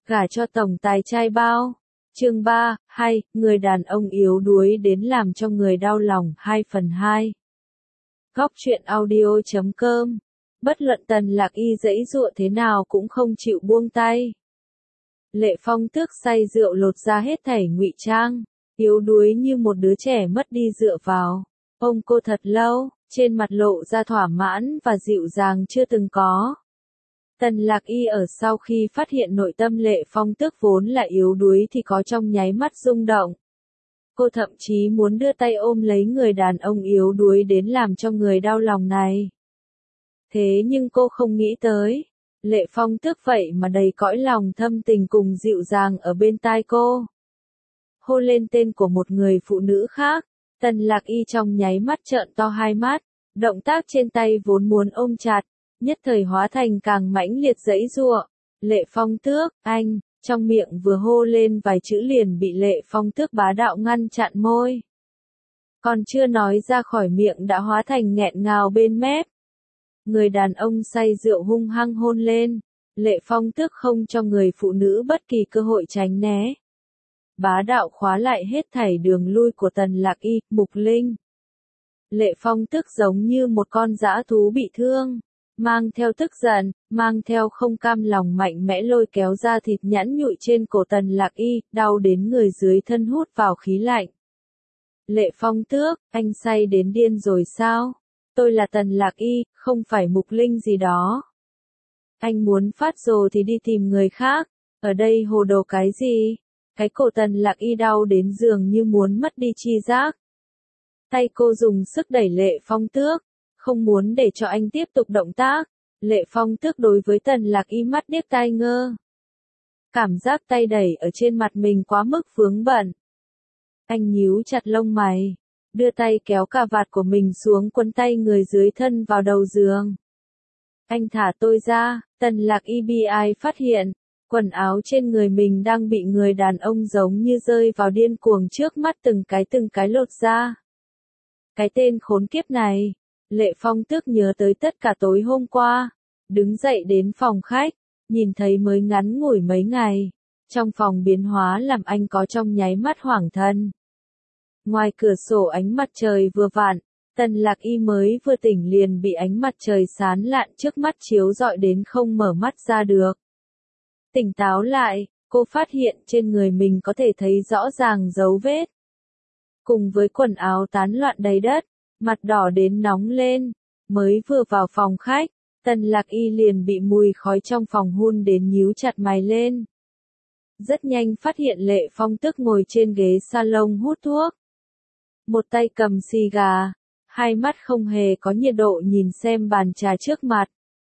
Gả cho tổng tài trai bao. Chương 3, hay, người đàn ông yếu đuối đến làm cho người đau lòng 2/2. Góc truyện audio.com. Bất luận Tần Lạc Y giãy giụa thế nào cũng không chịu buông tay. Lệ Phong Tước say rượu lột ra hết thảy ngụy trang, yếu đuối như một đứa trẻ mất đi dựa vào. Ôm cô thật lâu, trên mặt lộ ra thỏa mãn và dịu dàng chưa từng có. Tần Lạc Y ở sau khi phát hiện nội tâm Lệ Phong Tước vốn là yếu đuối thì có trong nháy mắt rung động. Cô thậm chí muốn đưa tay ôm lấy người đàn ông yếu đuối đến làm cho người đau lòng này. Thế nhưng cô không nghĩ tới, Lệ Phong Tước vậy mà đầy cõi lòng thâm tình cùng dịu dàng ở bên tai cô. Hô lên tên của một người phụ nữ khác, Tần Lạc Y trong nháy mắt trợn to hai mắt, động tác trên tay vốn muốn ôm chặt, nhất thời hóa thành càng mãnh liệt giãy giụa. Lệ Phong Tước, anh, trong miệng vừa hô lên vài chữ liền bị Lệ Phong Tước bá đạo ngăn chặn môi. Còn chưa nói ra khỏi miệng đã hóa thành nghẹn ngào bên mép. Người đàn ông say rượu hung hăng hôn lên, Lệ Phong Tước không cho người phụ nữ bất kỳ cơ hội tránh né. Bá đạo khóa lại hết thảy đường lui của Tần Lạc Y, Mục Linh. Lệ Phong Tước giống như một con dã thú bị thương, mang theo tức giận, mang theo không cam lòng mạnh mẽ lôi kéo ra thịt nhẵn nhụi trên cổ Tần Lạc Y, đau đến người dưới thân hút vào khí lạnh. Lệ Phong Tước, anh say đến điên rồi sao? Tôi là Tần Lạc Y, không phải Mục Linh gì đó. Anh muốn phát rồ thì đi tìm người khác, ở đây hồ đồ cái gì? Cái cổ Tần Lạc Y đau đến dường như muốn mất đi chi giác. Tay cô dùng sức đẩy Lệ Phong Tước, không muốn để cho anh tiếp tục động tác. Lệ Phong Tước đối với Tần Lạc Y mắt điếc tai ngơ. Cảm giác tay đẩy ở trên mặt mình quá mức vướng bận. Anh nhíu chặt lông mày, đưa tay kéo cà vạt của mình xuống quấn tay người dưới thân vào đầu giường. Anh thả tôi ra. Tần Lạc Y bi ai phát hiện, quần áo trên người mình đang bị người đàn ông giống như rơi vào điên cuồng trước mắt từng cái lột ra. Cái tên khốn kiếp này. Lệ Phong Tước nhớ tới tất cả tối hôm qua, đứng dậy đến phòng khách, nhìn thấy mới ngắn ngủi mấy ngày, trong phòng biến hóa làm anh có trong nháy mắt hoảng thân. Ngoài cửa sổ ánh mặt trời vừa vặn, Tần Lạc Y mới vừa tỉnh liền bị ánh mặt trời sáng lạn trước mắt chiếu rọi đến không mở mắt ra được. Tỉnh táo lại, cô phát hiện trên người mình có thể thấy rõ ràng dấu vết. Cùng với quần áo tán loạn đầy đất, mặt đỏ đến nóng lên, mới vừa vào phòng khách, Tần Lạc Y liền bị mùi khói trong phòng hun đến nhíu chặt mày lên. Rất nhanh phát hiện Lệ Phong Tước ngồi trên ghế salon hút thuốc. Một tay cầm xì gà, hai mắt không hề có nhiệt độ nhìn xem bàn trà trước mặt.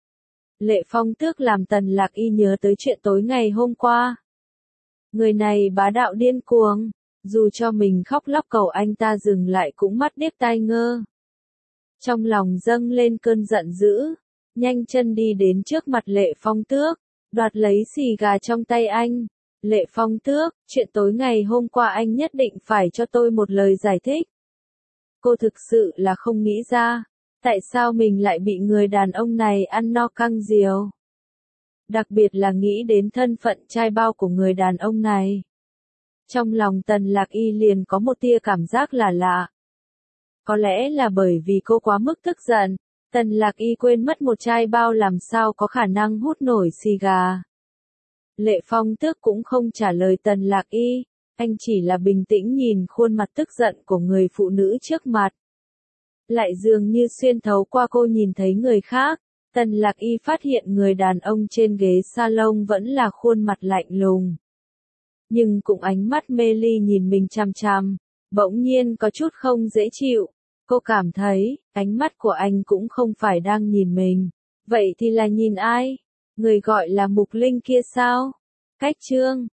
Lệ Phong Tước làm Tần Lạc Y nhớ tới chuyện tối ngày hôm qua. Người này bá đạo điên cuồng. Dù cho mình khóc lóc cầu anh ta dừng lại cũng mắt điếc tai ngơ. Trong lòng dâng lên cơn giận dữ, nhanh chân đi đến trước mặt Lệ Phong Tước, đoạt lấy xì gà trong tay anh. Lệ Phong Tước, chuyện tối ngày hôm qua anh nhất định phải cho tôi một lời giải thích. Cô thực sự là không nghĩ ra, tại sao mình lại bị người đàn ông này ăn no căng diều. Đặc biệt là nghĩ đến thân phận trai bao của người đàn ông này. Trong lòng Tần Lạc Y liền có một tia cảm giác là lạ. Có lẽ là bởi vì cô quá mức tức giận, Tần Lạc Y quên mất một trai bao làm sao có khả năng hút nổi xì gà. Lệ Phong Tước cũng không trả lời Tần Lạc Y, anh chỉ là bình tĩnh nhìn khuôn mặt tức giận của người phụ nữ trước mặt. Lại dường như xuyên thấu qua cô nhìn thấy người khác, Tần Lạc Y phát hiện người đàn ông trên ghế salon vẫn là khuôn mặt lạnh lùng. Nhưng cũng ánh mắt mê ly nhìn mình chằm chằm, bỗng nhiên có chút không dễ chịu. Cô cảm thấy, ánh mắt của anh cũng không phải đang nhìn mình. Vậy thì là nhìn ai? Người gọi là Mục Linh kia sao? Cách chương